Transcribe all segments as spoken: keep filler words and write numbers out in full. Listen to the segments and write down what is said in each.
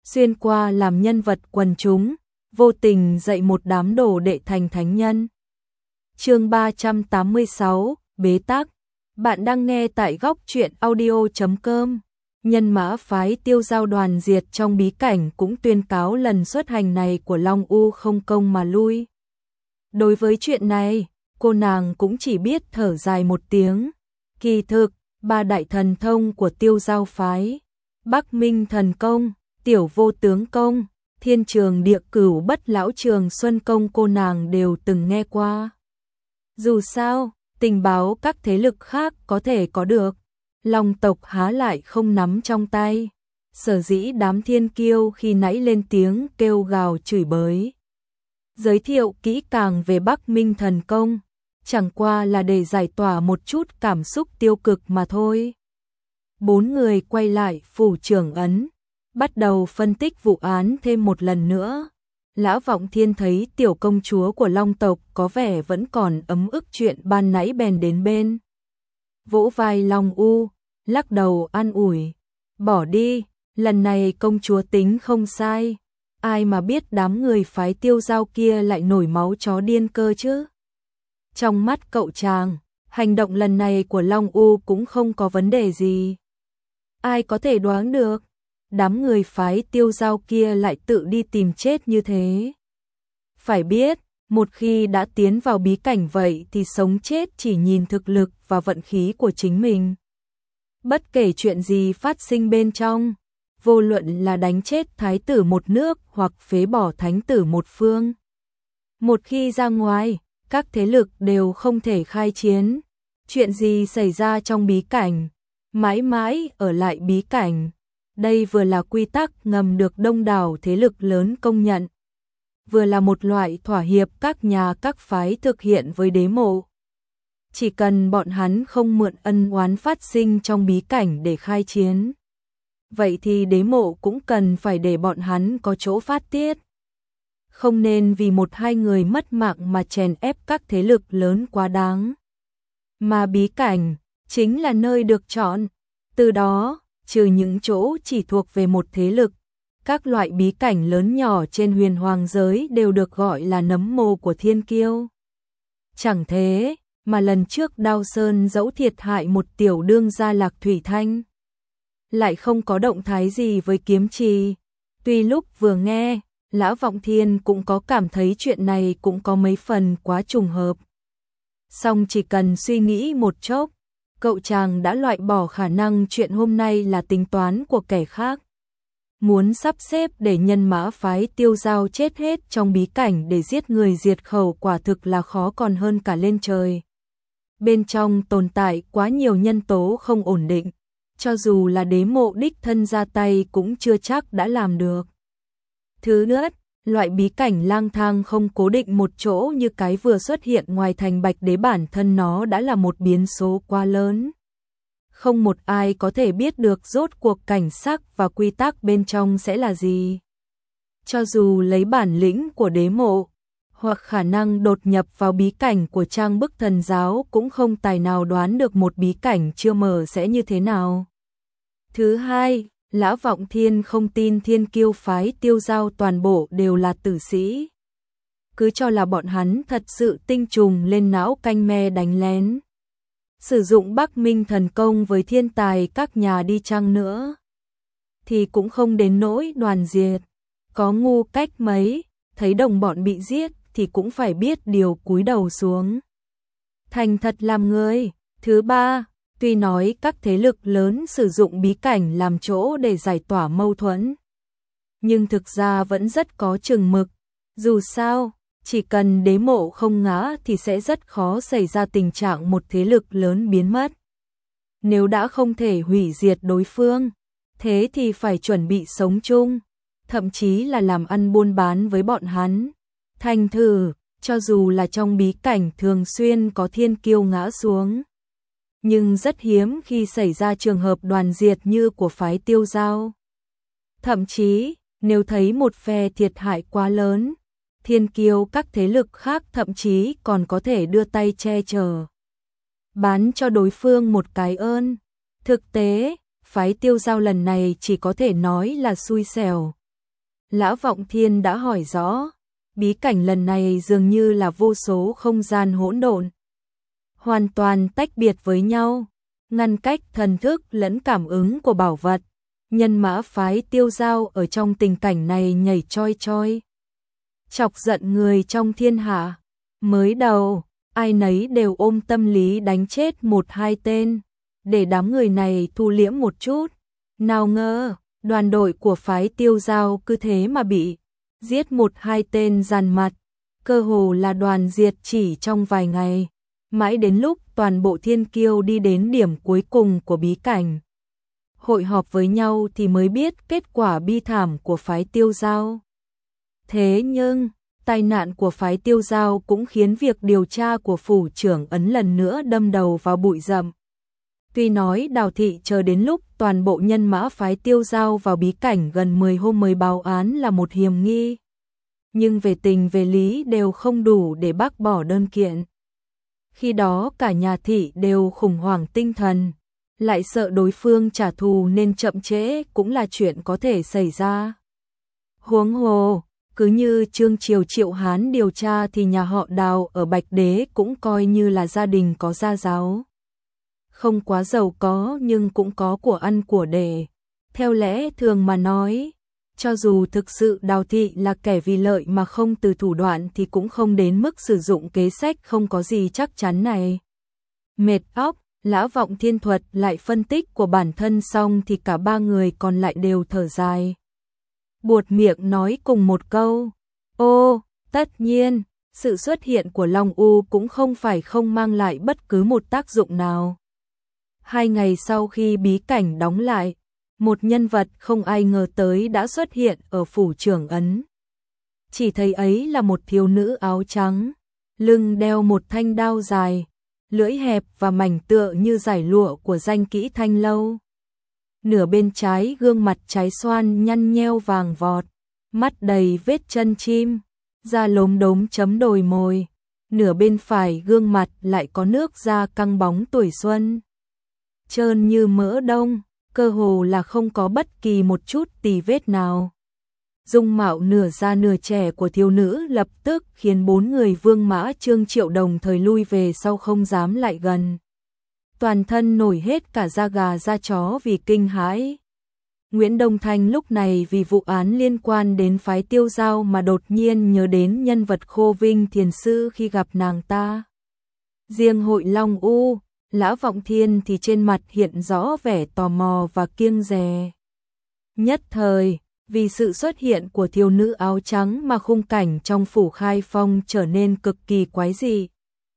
xuyên qua làm nhân vật quần chúng, vô tình dạy một đám đồ đệ thành thánh nhân. Chương ba trăm tám mươi sáu, bế tắc. Bạn đang nghe tại góc truyện audio chấm com. Nhân mã phái Tiêu Dao đoàn diệt trong bí cảnh cũng tuyên cáo lần xuất hành này của Long U không công mà lui. Đối với chuyện này, cô nàng cũng chỉ biết thở dài một tiếng. Kỳ thực, ba đại thần thông của Tiêu Dao phái, Bắc Minh thần công, Tiểu Vô tướng công, Thiên Trường Địa Cửu Bất Lão Trường Xuân công cô nàng đều từng nghe qua. Dù sao, tình báo các thế lực khác có thể có được, Long tộc há lại không nắm trong tay. Sở dĩ đám thiên kiêu khi nãy lên tiếng kêu gào chửi bới, giới thiệu kỹ càng về Bắc Minh thần công, chẳng qua là để giải tỏa một chút cảm xúc tiêu cực mà thôi. Bốn người quay lại phủ trưởng ấn, bắt đầu phân tích vụ án thêm một lần nữa. Lã Vọng Thiên thấy tiểu công chúa của Long tộc có vẻ vẫn còn ấm ức chuyện ban nãy bèn đến bên, vỗ vai Long U, lắc đầu an ủi, bỏ đi, lần này công chúa tính không sai, ai mà biết đám người phái Tiêu Dao kia lại nổi máu chó điên cơ chứ. Trong mắt cậu chàng, hành động lần này của Long U cũng không có vấn đề gì. Ai có thể đoán được, đám người phái Tiêu Dao kia lại tự đi tìm chết như thế. Phải biết, một khi đã tiến vào bí cảnh vậy thì sống chết chỉ nhìn thực lực và vận khí của chính mình. Bất kể chuyện gì phát sinh bên trong, vô luận là đánh chết thái tử một nước hoặc phế bỏ thánh tử một phương, một khi ra ngoài, các thế lực đều không thể khai chiến. Chuyện gì xảy ra trong bí cảnh, mãi mãi ở lại bí cảnh. Đây vừa là quy tắc ngầm được đông đảo thế lực lớn công nhận, vừa là một loại thỏa hiệp các nhà các phái thực hiện với đế mộ. Chỉ cần bọn hắn không mượn ân oán phát sinh trong bí cảnh để khai chiến, vậy thì đế mộ cũng cần phải để bọn hắn có chỗ phát tiết. Không nên vì một hai người mất mạng mà chèn ép các thế lực lớn quá đáng. Mà bí cảnh chính là nơi được chọn, từ đó, trừ những chỗ chỉ thuộc về một thế lực, các loại bí cảnh lớn nhỏ trên huyền hoàng giới đều được gọi là nấm mồ của thiên kiêu. Chẳng thế, mà lần trước Đao Sơn dẫu thiệt hại một tiểu đương gia Lạc Thủy Thanh, lại không có động thái gì với kiếm trì. Tuy lúc vừa nghe, Lã Vọng Thiên cũng có cảm thấy chuyện này cũng có mấy phần quá trùng hợp. Song chỉ cần suy nghĩ một chốc, cậu chàng đã loại bỏ khả năng chuyện hôm nay là tính toán của kẻ khác. Muốn sắp xếp để nhân mã phái Tiêu Dao chết hết trong bí cảnh để giết người diệt khẩu quả thực là khó còn hơn cả lên trời. Bên trong tồn tại quá nhiều nhân tố không ổn định, cho dù là đế mộ đích thân ra tay cũng chưa chắc đã làm được. Thứ nữa, loại bí cảnh lang thang không cố định một chỗ như cái vừa xuất hiện ngoài thành Bạch Đế bản thân nó đã là một biến số quá lớn. Không một ai có thể biết được rốt cuộc cảnh sắc và quy tắc bên trong sẽ là gì. Cho dù lấy bản lĩnh của đế mộ, hoặc khả năng đột nhập vào bí cảnh của Trang Bức Thần Giáo cũng không tài nào đoán được một bí cảnh chưa mở sẽ như thế nào. Thứ hai, Lã Vọng Thiên không tin thiên kiêu phái Tiêu Dao toàn bộ đều là tử sĩ. Cứ cho là bọn hắn thật sự tinh trùng lên não canh me đánh lén. Sử dụng Bắc Minh thần công với thiên tài các nhà đi chăng nữa, thì cũng không đến nỗi đoàn diệt. Có ngu cách mấy, thấy đồng bọn bị giết thì cũng phải biết điều cúi đầu xuống. Thành thật làm người. Thứ ba, tuy nói các thế lực lớn sử dụng bí cảnh làm chỗ để giải tỏa mâu thuẫn, nhưng thực ra vẫn rất có chừng mực. Dù sao, chỉ cần đế mộ không ngã thì sẽ rất khó xảy ra tình trạng một thế lực lớn biến mất. Nếu đã không thể hủy diệt đối phương, thế thì phải chuẩn bị sống chung, thậm chí là làm ăn buôn bán với bọn hắn. Thành thử, cho dù là trong bí cảnh thường xuyên có thiên kiêu ngã xuống, nhưng rất hiếm khi xảy ra trường hợp đoàn diệt như của phái Tiêu Dao. Thậm chí, nếu thấy một phe thiệt hại quá lớn, thiên kiêu các thế lực khác thậm chí còn có thể đưa tay che chở, bán cho đối phương một cái ơn. Thực tế, phái Tiêu Dao lần này chỉ có thể nói là xui xẻo, Lã Vọng Thiên đã hỏi rõ, bí cảnh lần này dường như là vô số không gian hỗn độn, hoàn toàn tách biệt với nhau, ngăn cách thần thức lẫn cảm ứng của bảo vật. Nhân mã phái Tiêu Giao ở trong tình cảnh này nhảy choi choi, chọc giận người trong thiên hạ. Mới đầu, ai nấy đều ôm tâm lý đánh chết một hai tên, để đám người này thu liễm một chút. Nào ngờ, đoàn đội của phái Tiêu Giao cứ thế mà bị giết một hai tên dàn mặt, cơ hồ là đoàn diệt chỉ trong vài ngày. Mãi đến lúc toàn bộ thiên kiêu đi đến điểm cuối cùng của bí cảnh, hội họp với nhau thì mới biết kết quả bi thảm của phái Tiêu Giao. Thế nhưng, tai nạn của phái Tiêu Giao cũng khiến việc điều tra của phủ trưởng ấn lần nữa đâm đầu vào bụi rậm. Tuy nói Đào Thị chờ đến lúc toàn bộ nhân mã phái Tiêu Giao vào bí cảnh gần mười hôm mới báo án là một hiểm nghi, nhưng về tình về lý đều không đủ để bác bỏ đơn kiện. Khi đó cả nhà Thị đều khủng hoảng tinh thần, lại sợ đối phương trả thù nên chậm trễ cũng là chuyện có thể xảy ra. Huống hồ, cứ như Trương Triều Triệu Hán điều tra thì nhà họ Đào ở Bạch Đế cũng coi như là gia đình có gia giáo. Không quá giàu có nhưng cũng có của ăn của để. Theo lẽ thường mà nói, cho dù thực sự Đào Thị là kẻ vì lợi mà không từ thủ đoạn thì cũng không đến mức sử dụng kế sách không có gì chắc chắn này. Mệt óc, Lã Vọng Thiên thuật lại phân tích của bản thân xong thì cả ba người còn lại đều thở dài, buột miệng nói cùng một câu: ô, tất nhiên, sự xuất hiện của Long U cũng không phải không mang lại bất cứ một tác dụng nào. Hai ngày sau khi bí cảnh đóng lại, một nhân vật không ai ngờ tới đã xuất hiện ở phủ trưởng ấn. Chỉ thấy ấy là một thiếu nữ áo trắng, lưng đeo một thanh đao dài, lưỡi hẹp và mảnh tựa như dải lụa của danh kỹ Thanh Lâu. Nửa bên trái gương mặt trái xoan nhăn nheo vàng vọt, mắt đầy vết chân chim, da lốm đốm chấm đồi mồi. Nửa bên phải gương mặt lại có nước da căng bóng tuổi xuân, trơn như mỡ đông, cơ hồ là không có bất kỳ một chút tì vết nào. Dung mạo nửa già nửa trẻ của thiếu nữ lập tức khiến bốn người Vương Mã Trương Triệu đồng thời lui về sau không dám lại gần. Toàn thân nổi hết cả da gà da chó vì kinh hãi. Nguyễn Đông Thanh lúc này vì vụ án liên quan đến phái Tiêu Giao mà đột nhiên nhớ đến nhân vật Khô Vinh Thiền Sư khi gặp nàng ta. Riêng hội Long U, Lã Vọng Thiên thì trên mặt hiện rõ vẻ tò mò và kiêng dè. Nhất thời, vì sự xuất hiện của thiếu nữ áo trắng mà khung cảnh trong phủ Khai Phong trở nên cực kỳ quái dị.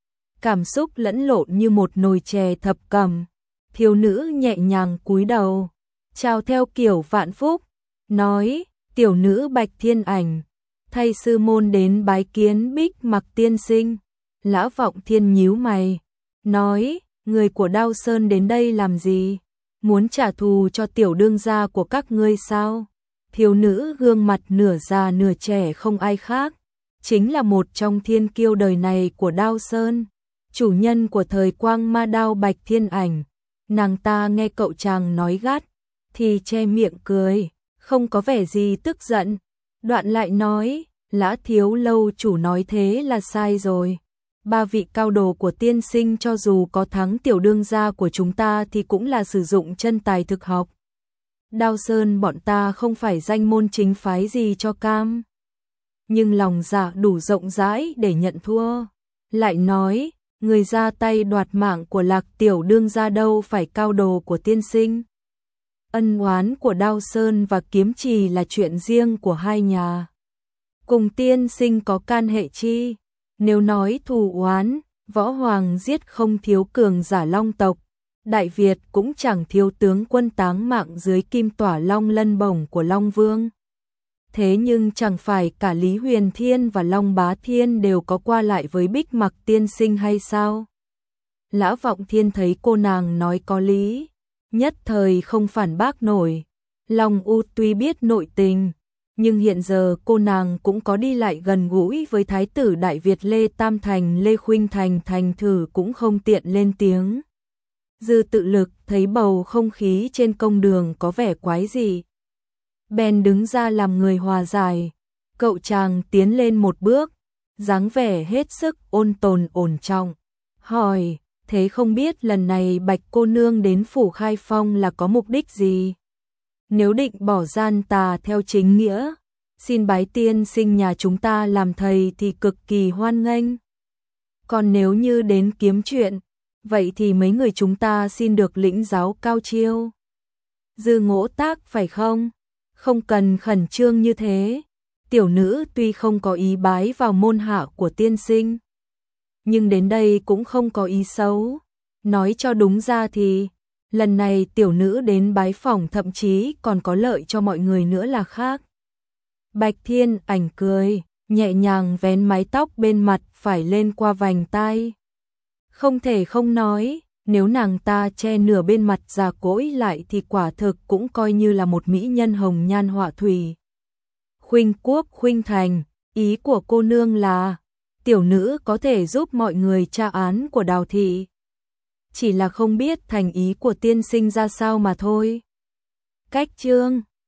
Cảm xúc lẫn lộn như một nồi chè thập cẩm. Thiếu nữ nhẹ nhàng cúi đầu, chào theo kiểu vạn phúc, nói: tiểu nữ Bạch Thiên Ảnh, thay sư môn đến bái kiến Bích Mặc tiên sinh. Lã Vọng Thiên nhíu mày, nói: người của Đao Sơn đến đây làm gì? Muốn trả thù cho tiểu đương gia của các ngươi sao? Thiếu nữ gương mặt nửa già nửa trẻ không ai khác, chính là một trong thiên kiêu đời này của Đao Sơn, chủ nhân của thời quang ma đao Bạch Thiên Ảnh. Nàng ta nghe cậu chàng nói gắt, thì che miệng cười, không có vẻ gì tức giận. Đoạn lại nói: Lã thiếu lâu chủ nói thế là sai rồi. Ba vị cao đồ của tiên sinh cho dù có thắng tiểu đương gia của chúng ta thì cũng là sử dụng chân tài thực học. Đao Sơn bọn ta không phải danh môn chính phái gì cho cam, nhưng lòng dạ đủ rộng rãi để nhận thua. Lại nói, người ra tay đoạt mạng của Lạc tiểu đương gia đâu phải cao đồ của tiên sinh. Ân oán của Đao Sơn và Kiếm Trì là chuyện riêng của hai nhà, cùng tiên sinh có can hệ chi? Nếu nói thù oán, Võ Hoàng giết không thiếu cường giả Long tộc, Đại Việt cũng chẳng thiếu tướng quân táng mạng dưới kim tỏa Long Lân bổng của Long Vương. Thế nhưng chẳng phải cả Lý Huyền Thiên và Long Bá Thiên đều có qua lại với Bích Mặc tiên sinh hay sao? Lã Vọng Thiên thấy cô nàng nói có lý, nhất thời không phản bác nổi. Long U tuy biết nội tình, nhưng hiện giờ cô nàng cũng có đi lại gần gũi với Thái tử Đại Việt Lê Tam Thành Lê Khuynh Thành, thành thử cũng không tiện lên tiếng. Dư Tự Lực thấy bầu không khí trên công đường có vẻ quái dị, bèn đứng ra làm người hòa giải. Cậu chàng tiến lên một bước, dáng vẻ hết sức ôn tồn ổn trọng, hỏi, thế không biết lần này Bạch cô nương đến phủ Khai Phong là có mục đích gì? Nếu định bỏ gian tà theo chính nghĩa, xin bái tiên sinh nhà chúng ta làm thầy thì cực kỳ hoan nghênh. Còn nếu như đến kiếm chuyện, vậy thì mấy người chúng ta xin được lĩnh giáo cao chiêu. Dư Ngỗ Tác phải không? Không cần khẩn trương như thế. Tiểu nữ tuy không có ý bái vào môn hạ của tiên sinh, nhưng đến đây cũng không có ý xấu. Nói cho đúng ra thì, lần này tiểu nữ đến bái phỏng thậm chí còn có lợi cho mọi người nữa là khác. Bạch Thiên Ảnh cười, nhẹ nhàng vén mái tóc bên mặt phải lên qua vành tai. Không thể không nói, nếu nàng ta che nửa bên mặt già cỗi lại thì quả thực cũng coi như là một mỹ nhân hồng nhan họa thủy. Khuynh Quốc khuynh thành, ý của cô nương là tiểu nữ có thể giúp mọi người tra án của Đào thị. Chỉ là không biết thành ý của tiên sinh ra sao mà thôi. Cách chương